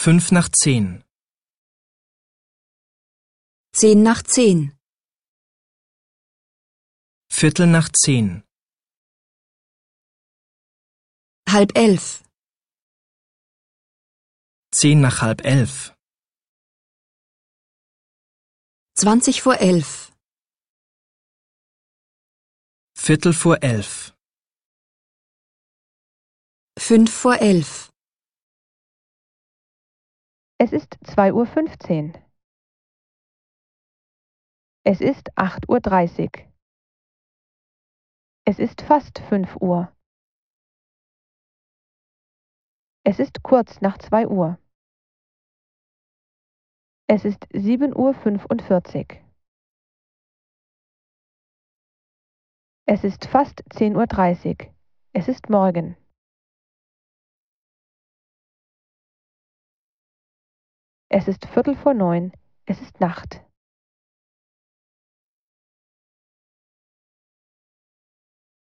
5:10. 10:10. 10:15. 10:30. 10:10. 11:20. 11:45. 11:05. Es ist 2:15 Uhr. Es ist 8:30 Uhr. Es ist fast 5 Uhr. Es ist kurz nach 2 Uhr. Es ist 7:45 Uhr. Es ist fast 10:30 Uhr. Es ist morgen. Es ist 8:45 Uhr. Es ist Nacht.